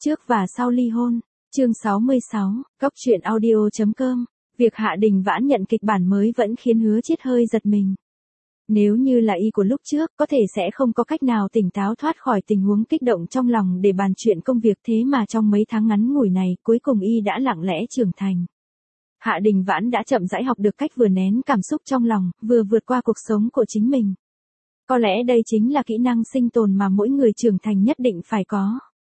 Trước và sau ly hôn, chương 66, Góc truyện audio.com, việc Hạ Đình Vãn nhận kịch bản mới vẫn khiến Hứa Chiết hơi giật mình. Nếu như là y của lúc trước, có thể sẽ không có cách nào tỉnh táo thoát khỏi tình huống kích động trong lòng để bàn chuyện công việc, thế mà trong mấy tháng ngắn ngủi này, cuối cùng y đã lặng lẽ trưởng thành. Hạ Đình Vãn đã chậm rãi học được cách vừa nén cảm xúc trong lòng, vừa vượt qua cuộc sống của chính mình. Có lẽ đây chính là kỹ năng sinh tồn mà mỗi người trưởng thành nhất định phải có.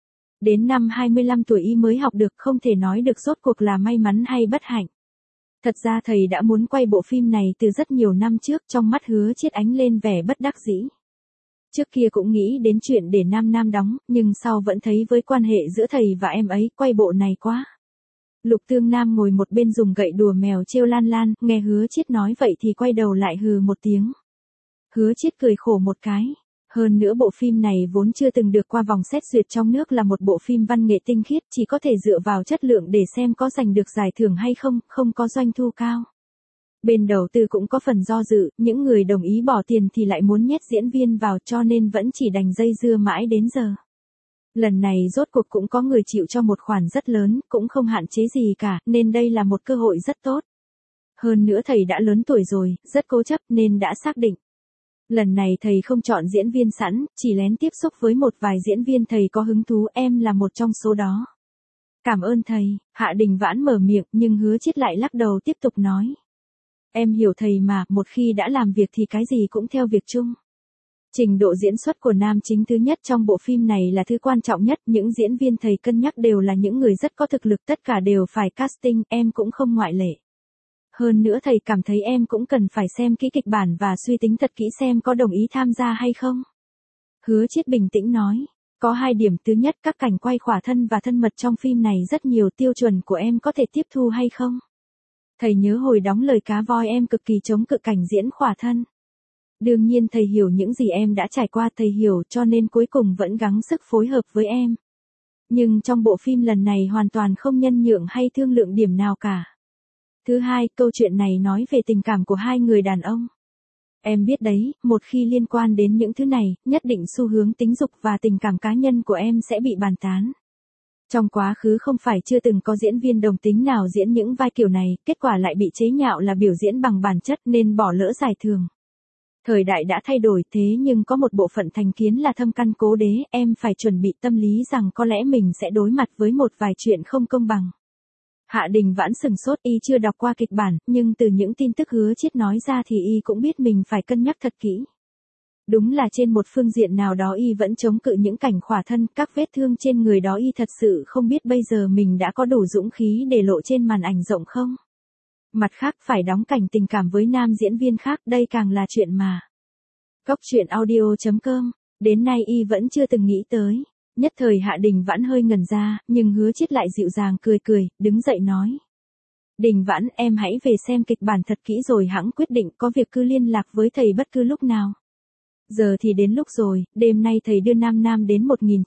Đến năm 25 tuổi y mới học được, không thể nói được rốt cuộc là may mắn hay bất hạnh. Thật ra thầy đã muốn quay bộ phim này từ rất nhiều năm trước, trong mắt Hứa Chiết ánh lên vẻ bất đắc dĩ. Trước kia cũng nghĩ đến chuyện để Nam đóng, nhưng sau vẫn thấy với quan hệ giữa thầy và em ấy, quay bộ này quá. Lục Tương Nam ngồi một bên dùng gậy đùa mèo trêu Lan Lan, nghe Hứa Chiết nói vậy thì quay đầu lại hừ một tiếng. Hứa Chiết cười khổ một cái. Hơn nữa bộ phim này vốn chưa từng được qua vòng xét duyệt trong nước, là một bộ phim văn nghệ tinh khiết, chỉ có thể dựa vào chất lượng để xem có giành được giải thưởng hay không, không có doanh thu cao. Bên đầu tư cũng có phần do dự, những người đồng ý bỏ tiền thì lại muốn nhét diễn viên vào, cho nên vẫn chỉ đành dây dưa mãi đến giờ. Lần này rốt cuộc cũng có người chịu cho một khoản rất lớn, cũng không hạn chế gì cả, nên đây là một cơ hội rất tốt. Hơn nữa thầy đã lớn tuổi rồi, rất cố chấp nên đã xác định. Lần này thầy không chọn diễn viên sẵn, chỉ lén tiếp xúc với một vài diễn viên thầy có hứng thú, em là một trong số đó. Cảm ơn thầy, Hạ Đình Vãn mở miệng nhưng Hứa Chiết lại lắc đầu tiếp tục nói. Em hiểu thầy mà, một khi đã làm việc thì cái gì cũng theo việc chung. Trình độ diễn xuất của nam chính thứ nhất trong bộ phim này là thứ quan trọng nhất, những diễn viên thầy cân nhắc đều là những người rất có thực lực, tất cả đều phải casting, em cũng không ngoại lệ. Hơn nữa thầy cảm thấy em cũng cần phải xem kỹ kịch bản và suy tính thật kỹ xem có đồng ý tham gia hay không. Hứa Chiết bình tĩnh nói, có hai điểm, thứ nhất các cảnh quay khỏa thân và thân mật trong phim này rất nhiều, tiêu chuẩn của em có thể tiếp thu hay không? Thầy nhớ hồi đóng lời cá voi em cực kỳ chống cự cảnh diễn khỏa thân. Đương nhiên thầy hiểu những gì em đã trải qua, thầy hiểu cho nên cuối cùng vẫn gắng sức phối hợp với em. Nhưng trong bộ phim lần này hoàn toàn không nhân nhượng hay thương lượng điểm nào cả. Thứ hai, câu chuyện này nói về tình cảm của hai người đàn ông. Em biết đấy, một khi liên quan đến những thứ này, nhất định xu hướng tính dục và tình cảm cá nhân của em sẽ bị bàn tán. Trong quá khứ không phải chưa từng có diễn viên đồng tính nào diễn những vai kiểu này, kết quả lại bị chế nhạo là biểu diễn bằng bản chất nên bỏ lỡ giải thưởng. Thời đại đã thay đổi, thế nhưng có một bộ phận thành kiến là thâm căn cố đế, em phải chuẩn bị tâm lý rằng có lẽ mình sẽ đối mặt với một vài chuyện không công bằng. Hạ Đình Vãn sừng sốt, y chưa đọc qua kịch bản, nhưng từ những tin tức Hứa Chiết nói ra thì y cũng biết mình phải cân nhắc thật kỹ. Đúng là trên một phương diện nào đó y vẫn chống cự những cảnh khỏa thân, các vết thương trên người đó y thật sự không biết bây giờ mình đã có đủ dũng khí để lộ trên màn ảnh rộng không. Mặt khác phải đóng cảnh tình cảm với nam diễn viên khác, đây càng là chuyện mà. Góc truyện audio.com, đến nay y vẫn chưa từng nghĩ tới. Nhất thời Hạ Đình Vãn hơi ngẩn ra, nhưng Hứa Chiết lại dịu dàng cười, đứng dậy nói. Đình Vãn, em hãy về xem kịch bản thật kỹ rồi hẵng quyết định, có việc cứ liên lạc với thầy bất cứ lúc nào. Giờ thì đến lúc rồi, đêm nay thầy đưa Nam đến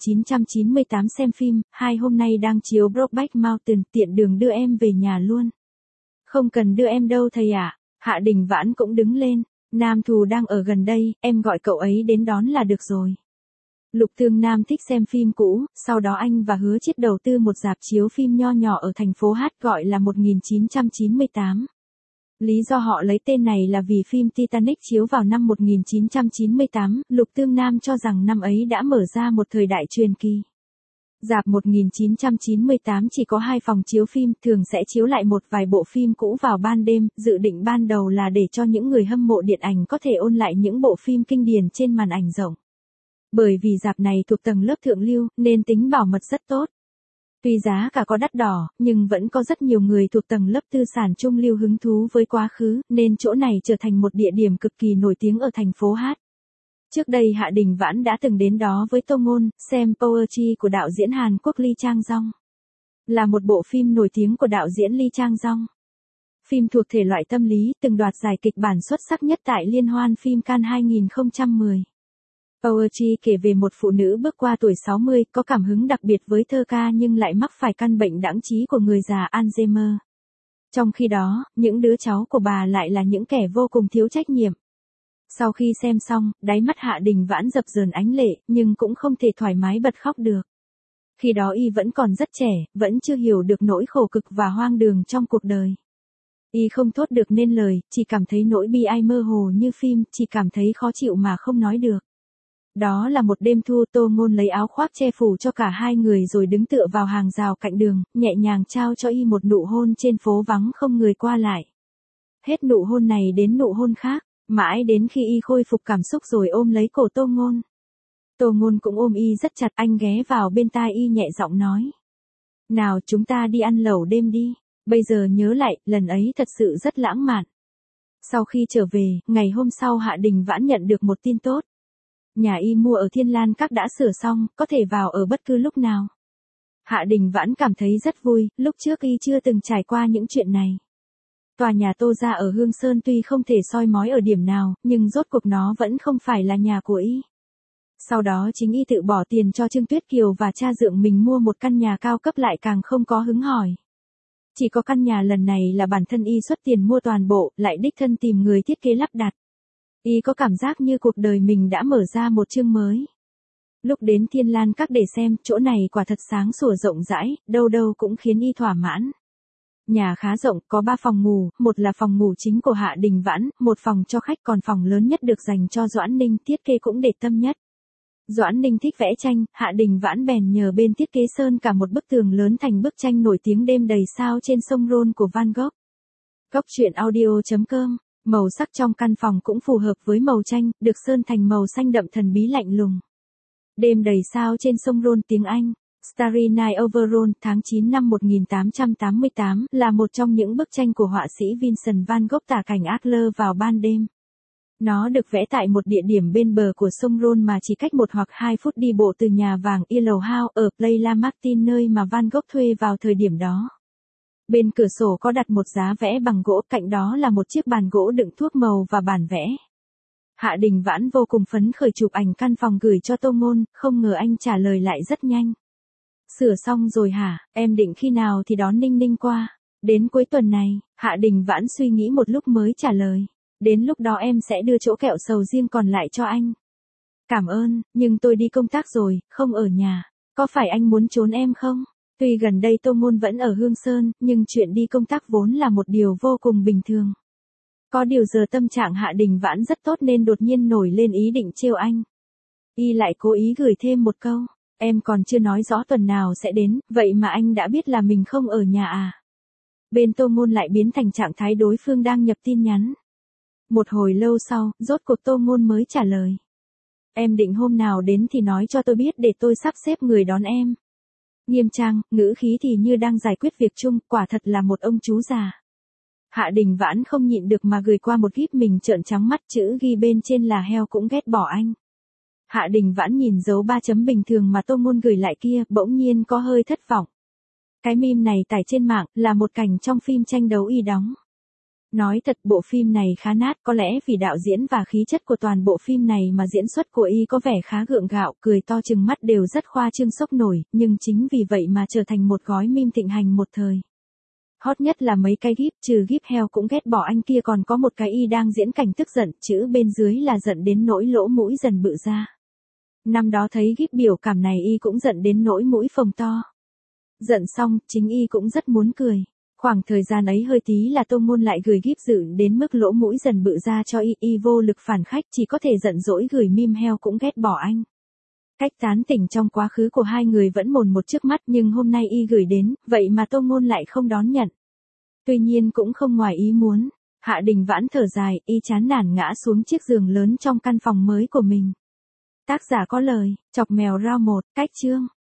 1998 xem phim, hôm nay đang chiếu Brokeback Mountain, tiện đường đưa em về nhà luôn. Không cần đưa em đâu thầy ạ. Hạ Đình Vãn cũng đứng lên, Nam Thù đang ở gần đây, em gọi cậu ấy đến đón là được rồi. Lục Tương Nam thích xem phim cũ, sau đó anh và Hứa Chiết đầu tư một rạp chiếu phim nho nhỏ ở thành phố Hát gọi là 1998. Lý do họ lấy tên này là vì phim Titanic chiếu vào năm 1998, Lục Tương Nam cho rằng năm ấy đã mở ra một thời đại truyền kỳ. Rạp 1998 chỉ có 2 phòng chiếu phim, thường sẽ chiếu lại một vài bộ phim cũ vào ban đêm, dự định ban đầu là để cho những người hâm mộ điện ảnh có thể ôn lại những bộ phim kinh điển trên màn ảnh rộng. Bởi vì rạp này thuộc tầng lớp thượng lưu, nên tính bảo mật rất tốt. Tuy giá cả có đắt đỏ, nhưng vẫn có rất nhiều người thuộc tầng lớp tư sản trung lưu hứng thú với quá khứ, nên chỗ này trở thành một địa điểm cực kỳ nổi tiếng ở thành phố Hát. Trước đây Hạ Đình Vãn đã từng đến đó với Tô Ngôn, xem Poetry của đạo diễn Hàn Quốc Lee Chang-dong. Là một bộ phim nổi tiếng của đạo diễn Lee Chang-dong. Phim thuộc thể loại tâm lý, từng đoạt giải kịch bản xuất sắc nhất tại Liên hoan phim Cannes 2010. Poetry kể về một phụ nữ bước qua tuổi 60, có cảm hứng đặc biệt với thơ ca nhưng lại mắc phải căn bệnh đãng trí của người già Alzheimer. Trong khi đó, những đứa cháu của bà lại là những kẻ vô cùng thiếu trách nhiệm. Sau khi xem xong, đáy mắt Hạ Đình Vãn dập dờn ánh lệ, nhưng cũng không thể thoải mái bật khóc được. Khi đó y vẫn còn rất trẻ, vẫn chưa hiểu được nỗi khổ cực và hoang đường trong cuộc đời. Y không thốt được nên lời, chỉ cảm thấy nỗi bi ai mơ hồ như phim, chỉ cảm thấy khó chịu mà không nói được. Đó là một đêm thu, Tô Ngôn lấy áo khoác che phủ cho cả hai người rồi đứng tựa vào hàng rào cạnh đường, nhẹ nhàng trao cho y một nụ hôn trên phố vắng không người qua lại. Hết nụ hôn này đến nụ hôn khác, mãi đến khi y khôi phục cảm xúc rồi ôm lấy cổ Tô Ngôn. Tô Ngôn cũng ôm y rất chặt, anh ghé vào bên tai y nhẹ giọng nói. Nào chúng ta đi ăn lẩu đêm đi, bây giờ nhớ lại, lần ấy thật sự rất lãng mạn. Sau khi trở về, ngày hôm sau Hạ Đình Vãn nhận được một tin tốt. Nhà y mua ở Thiên Lan Các đã sửa xong, có thể vào ở bất cứ lúc nào. Hạ Đình Vãn cảm thấy rất vui, lúc trước y chưa từng trải qua những chuyện này. Tòa nhà Tô gia ở Hương Sơn tuy không thể soi mói ở điểm nào, nhưng rốt cuộc nó vẫn không phải là nhà của y. Sau đó chính y tự bỏ tiền cho Trương Tuyết Kiều và cha dượng mình mua một căn nhà cao cấp lại càng không có hứng hỏi. Chỉ có căn nhà lần này là bản thân y xuất tiền mua toàn bộ, lại đích thân tìm người thiết kế lắp đặt. Y có cảm giác như cuộc đời mình đã mở ra một chương mới. Lúc đến Thiên Lan Các để xem, chỗ này quả thật sáng sủa rộng rãi, đâu đâu cũng khiến y thỏa mãn. Nhà khá rộng, có 3 phòng ngủ, một là phòng ngủ chính của Hạ Đình Vãn, một phòng cho khách, còn phòng lớn nhất được dành cho Doãn Ninh, thiết kế cũng để tâm nhất. Doãn Ninh thích vẽ tranh, Hạ Đình Vãn bèn nhờ bên thiết kế sơn cả một bức tường lớn thành bức tranh nổi tiếng Đêm đầy sao trên sông Rhône của Van Gogh. Góc truyện audio.com. Màu sắc trong căn phòng cũng phù hợp với màu tranh, được sơn thành màu xanh đậm thần bí lạnh lùng. Đêm đầy sao trên sông Rhône tiếng Anh, Starry Night Over Rhône tháng 9 năm 1888 là một trong những bức tranh của họa sĩ Vincent van Gogh tả cảnh Adler vào ban đêm. Nó được vẽ tại một địa điểm bên bờ của sông Rhône mà chỉ cách 1 hoặc 2 phút đi bộ từ nhà vàng Yellow House ở Playa Lamartine nơi mà Van Gogh thuê vào thời điểm đó. Bên cửa sổ có đặt một giá vẽ bằng gỗ, cạnh đó là một chiếc bàn gỗ đựng thuốc màu và bản vẽ. Hạ Đình Vãn vô cùng phấn khởi chụp ảnh căn phòng gửi cho Tô Ngôn, không ngờ anh trả lời lại rất nhanh. Sửa xong rồi hả, em định khi nào thì đón Ninh Ninh qua? Đến cuối tuần này, Hạ Đình Vãn suy nghĩ một lúc mới trả lời. Đến lúc đó em sẽ đưa chỗ kẹo sầu riêng còn lại cho anh. Cảm ơn, nhưng tôi đi công tác rồi, không ở nhà. Có phải anh muốn trốn em không? Tuy gần đây Tô Ngôn vẫn ở Hương Sơn, nhưng chuyện đi công tác vốn là một điều vô cùng bình thường. Có điều giờ tâm trạng Hạ Đình Vãn rất tốt nên đột nhiên nổi lên ý định trêu anh. Y lại cố ý gửi thêm một câu. Em còn chưa nói rõ tuần nào sẽ đến, vậy mà anh đã biết là mình không ở nhà à? Bên Tô Ngôn lại biến thành trạng thái đối phương đang nhập tin nhắn. Một hồi lâu sau, rốt cuộc Tô Ngôn mới trả lời. Em định hôm nào đến thì nói cho tôi biết để tôi sắp xếp người đón em. Nghiêm trang, ngữ khí thì như đang giải quyết việc chung, quả thật là một ông chú già. Hạ Đình Vãn không nhịn được mà gửi qua một gif mình trợn trắng mắt, chữ ghi bên trên là heo cũng ghét bỏ anh. Hạ Đình Vãn nhìn dấu 3 chấm bình thường mà Tô Ngôn gửi lại kia, bỗng nhiên có hơi thất vọng. Cái meme này tải trên mạng, là một cảnh trong phim tranh đấu y đóng. Nói thật bộ phim này khá nát, có lẽ vì đạo diễn và khí chất của toàn bộ phim này mà diễn xuất của y có vẻ khá gượng gạo, cười to chừng mắt đều rất khoa trương sốc nổi, nhưng chính vì vậy mà trở thành một gói meme thịnh hành một thời. Hot nhất là mấy cái gif, trừ gif heo cũng ghét bỏ anh kia còn có một cái y đang diễn cảnh tức giận, chữ bên dưới là giận đến nỗi lỗ mũi dần bự ra. Năm đó thấy gif biểu cảm này y cũng giận đến nỗi mũi phồng to. Giận xong, chính y cũng rất muốn cười. Khoảng thời gian ấy hơi tí là Tô Ngôn lại gửi gif dự đến mức lỗ mũi dần bự ra cho y vô lực phản khách, chỉ có thể giận dỗi gửi meme heo cũng ghét bỏ anh. Cách tán tỉnh trong quá khứ của hai người vẫn mồn một trước mắt nhưng hôm nay y gửi đến, vậy mà Tô Ngôn lại không đón nhận. Tuy nhiên cũng không ngoài ý muốn, Hạ Đình Vãn thở dài, y chán nản ngã xuống chiếc giường lớn trong căn phòng mới của mình. Tác giả có lời, chọc mèo rao một, cách chương.